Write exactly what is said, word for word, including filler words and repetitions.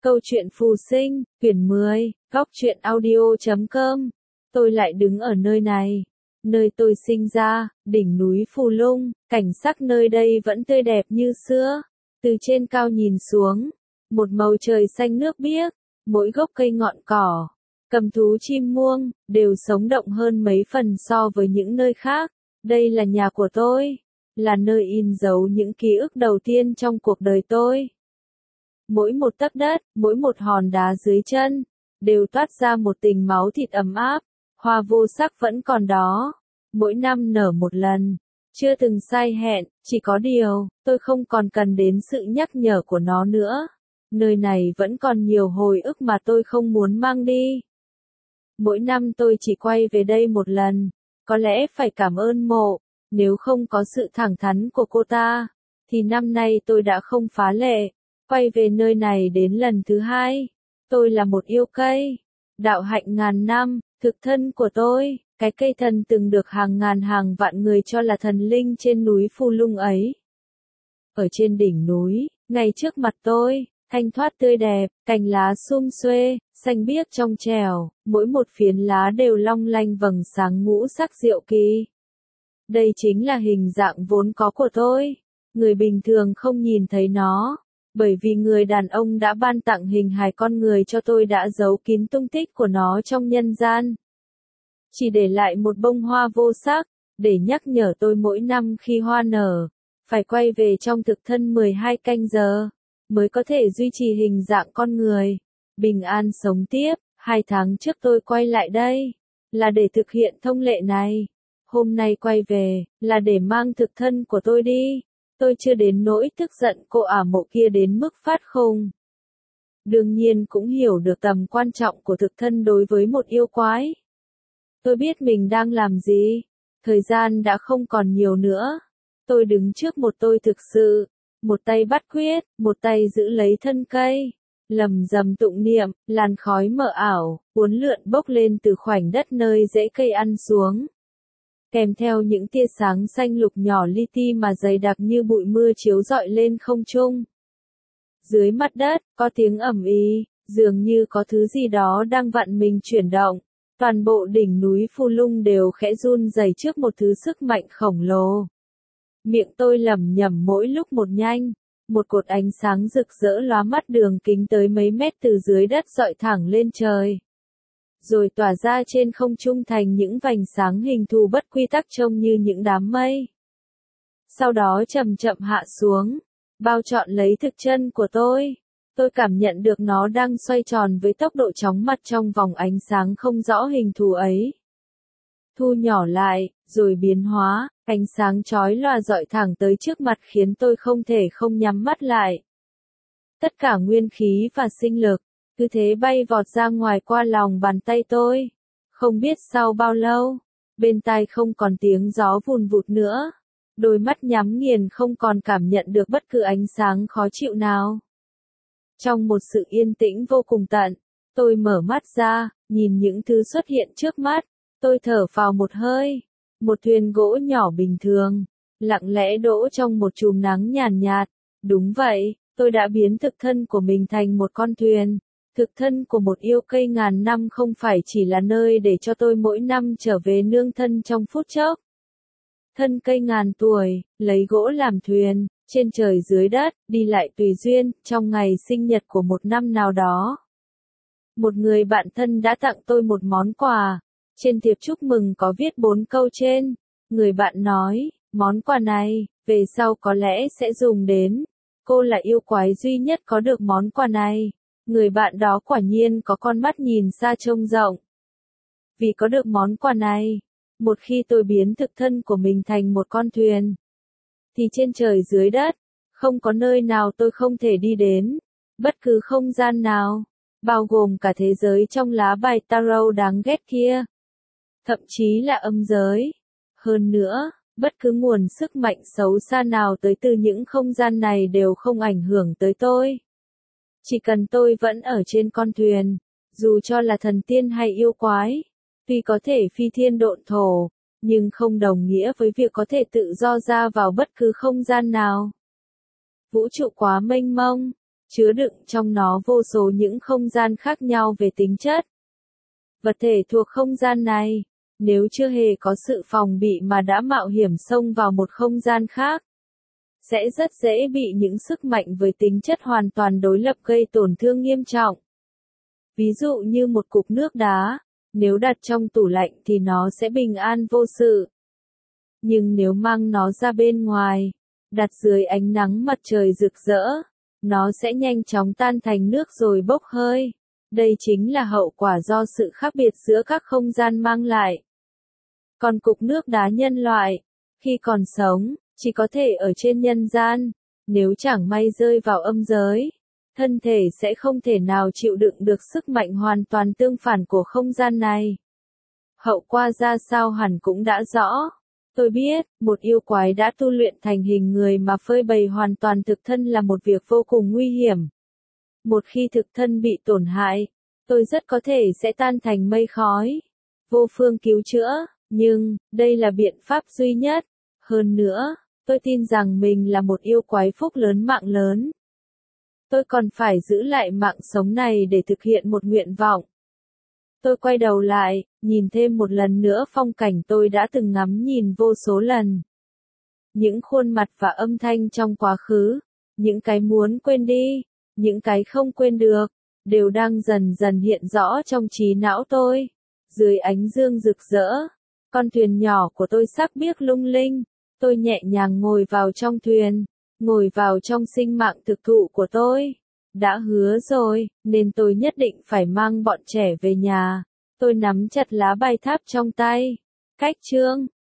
Câu chuyện phù sinh, quyển mười, góc truyện audio chấm com. Tôi lại đứng ở nơi này, nơi tôi sinh ra, đỉnh núi Phù Lung, cảnh sắc nơi đây vẫn tươi đẹp như xưa. Từ trên cao nhìn xuống, một màu trời xanh nước biếc, mỗi gốc cây ngọn cỏ, cầm thú chim muông, đều sống động hơn mấy phần so với những nơi khác. Đây là nhà của tôi, là nơi in dấu những ký ức đầu tiên trong cuộc đời tôi. Mỗi một tấc đất, mỗi một hòn đá dưới chân, đều toát ra một tình máu thịt ấm áp, hoa vô sắc vẫn còn đó, mỗi năm nở một lần, chưa từng sai hẹn, chỉ có điều, tôi không còn cần đến sự nhắc nhở của nó nữa. Nơi này vẫn còn nhiều hồi ức mà tôi không muốn mang đi. Mỗi năm tôi chỉ quay về đây một lần, có lẽ phải cảm ơn Mộ, nếu không có sự thẳng thắn của cô ta, thì năm nay tôi đã không phá lệ. Quay về nơi này đến lần thứ hai, tôi là một yêu cây, đạo hạnh ngàn năm, thực thân của tôi, cái cây thần từng được hàng ngàn hàng vạn người cho là thần linh trên núi Phù Lung ấy. Ở trên đỉnh núi, ngay trước mặt tôi, thanh thoát tươi đẹp, cành lá sum xuê, xanh biếc trong trẻo, mỗi một phiến lá đều long lanh vầng sáng ngũ sắc diệu kỳ. Đây chính là hình dạng vốn có của tôi, người bình thường không nhìn thấy nó. Bởi vì người đàn ông đã ban tặng hình hài con người cho tôi đã giấu kín tung tích của nó trong nhân gian. Chỉ để lại một bông hoa vô sắc, để nhắc nhở tôi mỗi năm khi hoa nở, phải quay về trong thực thân mười hai canh giờ, mới có thể duy trì hình dạng con người, bình an sống tiếp. Hai tháng trước tôi quay lại đây, là để thực hiện thông lệ này. Hôm nay quay về, là để mang thực thân của tôi đi. Tôi chưa đến nỗi tức giận cô ả Mộ kia đến mức phát khùng. Đương nhiên cũng hiểu được tầm quan trọng của thực thân đối với một yêu quái. Tôi biết mình đang làm gì. Thời gian đã không còn nhiều nữa. Tôi đứng trước một tôi thực sự. Một tay bắt quyết, một tay giữ lấy thân cây. Lầm rầm tụng niệm, làn khói mờ ảo, uốn lượn bốc lên từ khoảnh đất nơi rễ cây ăn xuống. Kèm theo những tia sáng xanh lục nhỏ li ti mà dày đặc như bụi mưa chiếu rọi lên không trung. Dưới mặt đất, có tiếng ầm ĩ, dường như có thứ gì đó đang vặn mình chuyển động. Toàn bộ đỉnh núi Phù Lung đều khẽ run rẩy trước một thứ sức mạnh khổng lồ. Miệng tôi lẩm nhẩm mỗi lúc một nhanh, một cột ánh sáng rực rỡ lóa mắt đường kính tới mấy mét từ dưới đất dọi thẳng lên trời. Rồi tỏa ra trên không trung thành những vành sáng hình thù bất quy tắc trông như những đám mây. Sau đó chậm chậm hạ xuống, bao trọn lấy thực chân của tôi. Tôi cảm nhận được nó đang xoay tròn với tốc độ chóng mặt trong vòng ánh sáng không rõ hình thù ấy. Thu nhỏ lại, rồi biến hóa, ánh sáng chói lòa dọi thẳng tới trước mặt khiến tôi không thể không nhắm mắt lại. Tất cả nguyên khí và sinh lực cứ thế bay vọt ra ngoài qua lòng bàn tay tôi. Không biết sau bao lâu, bên tai không còn tiếng gió vùn vụt nữa. Đôi mắt nhắm nghiền không còn cảm nhận được bất cứ ánh sáng khó chịu nào. Trong một sự yên tĩnh vô cùng tận, tôi mở mắt ra, nhìn những thứ xuất hiện trước mắt. Tôi thở phào một hơi. Một thuyền gỗ nhỏ bình thường, lặng lẽ đỗ trong một chùm nắng nhàn nhạt. Đúng vậy, tôi đã biến thực thân của mình thành một con thuyền. Thực thân của một yêu cây ngàn năm không phải chỉ là nơi để cho tôi mỗi năm trở về nương thân trong phút chốc. Thân cây ngàn tuổi, lấy gỗ làm thuyền, trên trời dưới đất, đi lại tùy duyên, trong ngày sinh nhật của một năm nào đó. Một người bạn thân đã tặng tôi một món quà. Trên thiệp chúc mừng có viết bốn câu trên. Người bạn nói, món quà này, về sau có lẽ sẽ dùng đến. Cô là yêu quái duy nhất có được món quà này. Người bạn đó quả nhiên có con mắt nhìn xa trông rộng. Vì có được món quà này, một khi tôi biến thực thân của mình thành một con thuyền, thì trên trời dưới đất, không có nơi nào tôi không thể đi đến. Bất cứ không gian nào, bao gồm cả thế giới trong lá bài tarot đáng ghét kia. Thậm chí là âm giới. Hơn nữa, bất cứ nguồn sức mạnh xấu xa nào tới từ những không gian này đều không ảnh hưởng tới tôi. Chỉ cần tôi vẫn ở trên con thuyền, dù cho là thần tiên hay yêu quái, tuy có thể phi thiên độn thổ, nhưng không đồng nghĩa với việc có thể tự do ra vào bất cứ không gian nào. Vũ trụ quá mênh mông, chứa đựng trong nó vô số những không gian khác nhau về tính chất. Vật thể thuộc không gian này, nếu chưa hề có sự phòng bị mà đã mạo hiểm xông vào một không gian khác, sẽ rất dễ bị những sức mạnh với tính chất hoàn toàn đối lập gây tổn thương nghiêm trọng. Ví dụ như một cục nước đá, nếu đặt trong tủ lạnh thì nó sẽ bình an vô sự. Nhưng nếu mang nó ra bên ngoài, đặt dưới ánh nắng mặt trời rực rỡ, nó sẽ nhanh chóng tan thành nước rồi bốc hơi. Đây chính là hậu quả do sự khác biệt giữa các không gian mang lại. Còn cục nước đá nhân loại, khi còn sống, chỉ có thể ở trên nhân gian, nếu chẳng may rơi vào âm giới, thân thể sẽ không thể nào chịu đựng được sức mạnh hoàn toàn tương phản của không gian này. Hậu quả ra sao hẳn cũng đã rõ. Tôi biết, một yêu quái đã tu luyện thành hình người mà phơi bày hoàn toàn thực thân là một việc vô cùng nguy hiểm. Một khi thực thân bị tổn hại, tôi rất có thể sẽ tan thành mây khói, vô phương cứu chữa, nhưng, đây là biện pháp duy nhất. Hơn nữa, tôi tin rằng mình là một yêu quái phúc lớn mạng lớn. Tôi còn phải giữ lại mạng sống này để thực hiện một nguyện vọng. Tôi quay đầu lại, nhìn thêm một lần nữa phong cảnh tôi đã từng ngắm nhìn vô số lần. Những khuôn mặt và âm thanh trong quá khứ, những cái muốn quên đi, những cái không quên được, đều đang dần dần hiện rõ trong trí não tôi. Dưới ánh dương rực rỡ, con thuyền nhỏ của tôi sắc biếc lung linh, tôi nhẹ nhàng ngồi vào trong thuyền, ngồi vào trong sinh mạng thực thụ của tôi. Đã hứa rồi, nên tôi nhất định phải mang bọn trẻ về nhà. Tôi nắm chặt lá bài tháp trong tay. Cách chương